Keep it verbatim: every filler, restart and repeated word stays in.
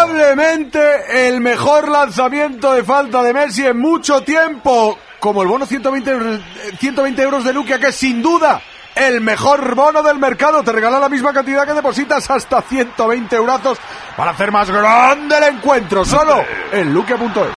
Probablemente el mejor lanzamiento de falta de Messi en mucho tiempo. Como el bono ciento veinte euros de Luquia, que es sin duda el mejor bono del mercado. Te regala la misma cantidad que depositas, hasta ciento veinte eurazos, para hacer más grande el encuentro. Solo en luquia punto es.